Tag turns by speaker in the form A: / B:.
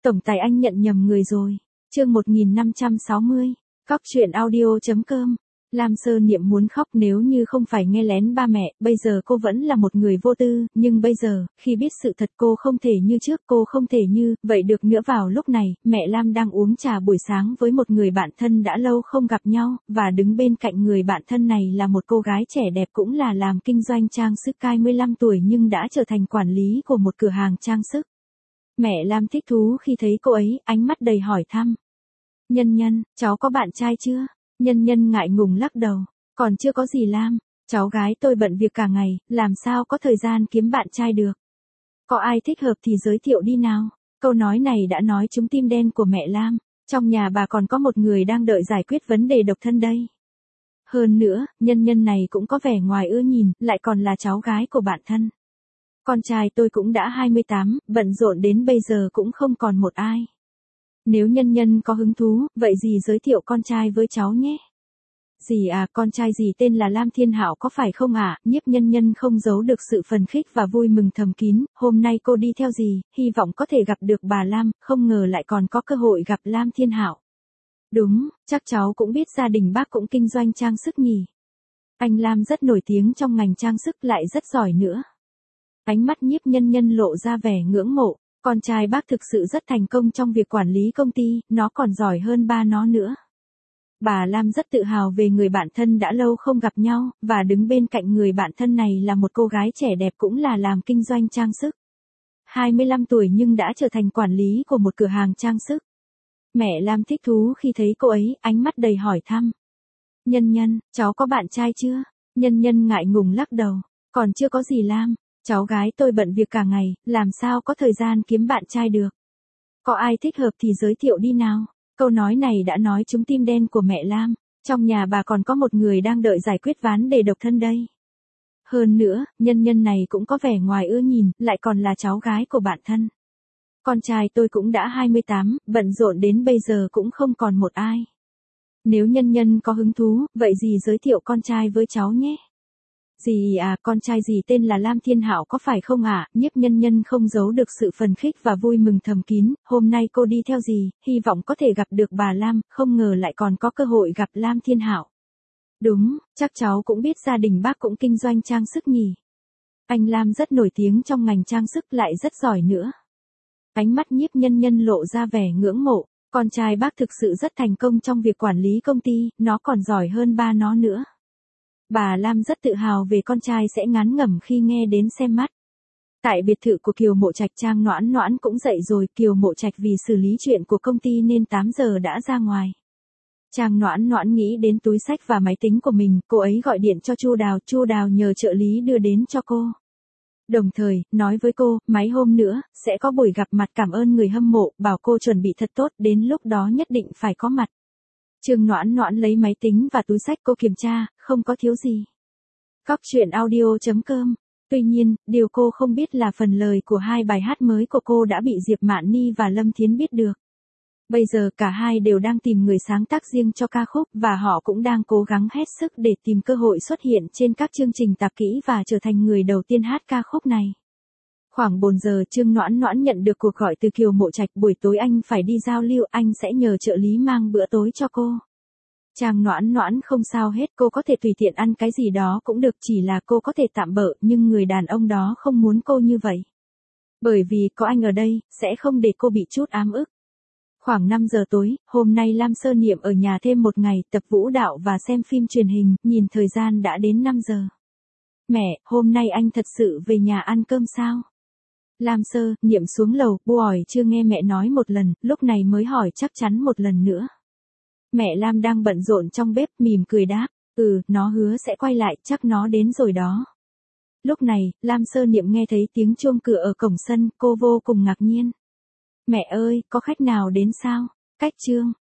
A: Tổng tài anh nhận nhầm người rồi. Chương 1560. Cóc truyện audio.com. Lam Sơ Niệm muốn khóc nếu như không phải nghe lén ba mẹ, bây giờ cô vẫn là một người vô tư, nhưng bây giờ, khi biết sự thật cô không thể như trước, cô không thể như, vậy được nữa vào lúc này, mẹ Lam đang uống trà buổi sáng với một người bạn thân đã lâu không gặp nhau, và đứng bên cạnh người bạn thân này là một cô gái trẻ đẹp cũng là làm kinh doanh trang sức 25 tuổi nhưng đã trở thành quản lý của một cửa hàng trang sức. Mẹ Lam thích thú khi thấy cô ấy, ánh mắt đầy hỏi thăm. Nhân Nhân, cháu có bạn trai chưa? Nhân Nhân ngại ngùng lắc đầu. Còn chưa có gì Lam, cháu gái tôi bận việc cả ngày, làm sao có thời gian kiếm bạn trai được. Có ai thích hợp thì giới thiệu đi nào. Câu nói này đã nói trúng tim đen của mẹ Lam. Trong nhà bà còn có một người đang đợi giải quyết vấn đề độc thân đây. Hơn nữa, Nhân Nhân này cũng có vẻ ngoài ưa nhìn, lại còn là cháu gái của bạn thân. Con trai tôi cũng đã 28, bận rộn đến bây giờ cũng không còn một ai. Nếu Nhân Nhân có hứng thú, vậy dì giới thiệu con trai với cháu nhé. Dì à, con trai dì tên là Lam Thiên Hạo có phải không ạ? Nhiếp Nhân Nhân không giấu được sự phấn khích và vui mừng thầm kín, hôm nay cô đi theo dì, hy vọng có thể gặp được bà Lam, không ngờ lại còn có cơ hội gặp Lam Thiên Hạo. Đúng, chắc cháu cũng biết gia đình bác cũng kinh doanh trang sức nhỉ. Anh Lam rất nổi tiếng trong ngành trang sức lại rất giỏi nữa. Ánh mắt Nhiếp Nhân Nhân lộ ra vẻ ngưỡng mộ. Con trai bác thực sự rất thành công trong việc quản lý công ty, nó còn giỏi hơn ba nó nữa. Bà Lam rất tự hào về người bạn thân đã lâu không gặp nhau, và đứng bên cạnh người bạn thân này là một cô gái trẻ đẹp cũng là làm kinh doanh trang sức. 25 tuổi nhưng đã trở thành quản lý của một cửa hàng trang sức. Mẹ Lam thích thú khi thấy cô ấy, ánh mắt đầy hỏi thăm. Nhân Nhân, cháu có bạn trai chưa? Nhân Nhân ngại ngùng lắc đầu. Còn chưa có gì Lam. Cháu gái tôi bận việc cả ngày, làm sao có thời gian kiếm bạn trai được. Có ai thích hợp thì giới thiệu đi nào. Câu nói này đã nói trúng tim đen của mẹ Lam. Trong nhà bà còn có một người đang đợi giải quyết vấn đề độc thân đây. Hơn nữa, Nhân Nhân này cũng có vẻ ngoài ưa nhìn, lại còn là cháu gái của bạn thân. Con trai tôi cũng đã 28, bận rộn đến bây giờ cũng không còn một ai. Nếu Nhân Nhân có hứng thú, vậy dì giới thiệu con trai với cháu nhé. Dì à, con trai dì tên là Lam Thiên Hạo có phải không ạ? Nhiếp Nhân Nhân không giấu được sự phấn khích và vui mừng thầm kín, hôm nay cô đi theo dì, hy vọng có thể gặp được bà Lam, không ngờ lại còn có cơ hội gặp Lam Thiên Hạo. Đúng, chắc cháu cũng biết gia đình bác cũng kinh doanh trang sức nhỉ. Anh Lam rất nổi tiếng trong ngành trang sức lại rất giỏi nữa. Ánh mắt Nhiếp Nhân Nhân lộ ra vẻ ngưỡng mộ, con trai bác thực sự rất thành công trong việc quản lý công ty, nó còn giỏi hơn ba nó nữa. Bà Lam rất tự hào về con trai sẽ ngán ngẩm khi nghe đến xem mắt. Tại biệt thự của Kiều Mộ Trạch, Trang Noãn Noãn cũng dậy rồi, Kiều Mộ Trạch vì xử lý chuyện của công ty nên 8 giờ đã ra ngoài. Trang Noãn Noãn nghĩ đến túi xách và máy tính của mình, cô ấy gọi điện cho Chu Đào nhờ trợ lý đưa đến cho cô. Đồng thời, nói với cô, mấy hôm nữa, sẽ có buổi gặp mặt cảm ơn người hâm mộ, bảo cô chuẩn bị thật tốt, đến lúc đó nhất định phải có mặt. Trương Noãn Noãn lấy máy tính và túi xách cô kiểm tra, không có thiếu gì. Cóc truyện audio.com. Tuy nhiên, điều cô không biết là phần lời của hai bài hát mới của cô đã bị Diệp Mạn Ni và Lâm Thiến biết được. Bây giờ cả hai đều đang tìm người sáng tác riêng cho ca khúc và họ cũng đang cố gắng hết sức để tìm cơ hội xuất hiện trên các chương trình tạp kỹ và trở thành người đầu tiên hát ca khúc này. Khoảng 4 giờ Trương Noãn Noãn nhận được cuộc gọi từ Kiều Mộ Trạch, buổi tối anh phải đi giao lưu, anh sẽ nhờ trợ lý mang bữa tối cho cô. Trang Noãn Noãn không sao hết, cô có thể tùy tiện ăn cái gì đó cũng được, chỉ là cô có thể tạm bợ, nhưng người đàn ông đó không muốn cô như vậy. Bởi vì có anh ở đây, sẽ không để cô bị chút ám ức. Khoảng 5 giờ tối, hôm nay Lam Sơ Niệm ở nhà thêm một ngày, tập vũ đạo và xem phim truyền hình, nhìn thời gian đã đến 5 giờ. Mẹ, hôm nay anh thật sự về nhà ăn cơm sao? Lam Sơ Niệm xuống lầu, bu ỏi chưa nghe mẹ nói một lần, lúc này mới hỏi chắc chắn một lần nữa. Mẹ Lam đang bận rộn trong bếp, mỉm cười đáp, nó hứa sẽ quay lại, chắc nó đến rồi đó. Lúc này, Lam Sơ Niệm nghe thấy tiếng chuông cửa ở cổng sân, cô vô cùng ngạc nhiên. Mẹ ơi, có khách nào đến sao? Cách Trương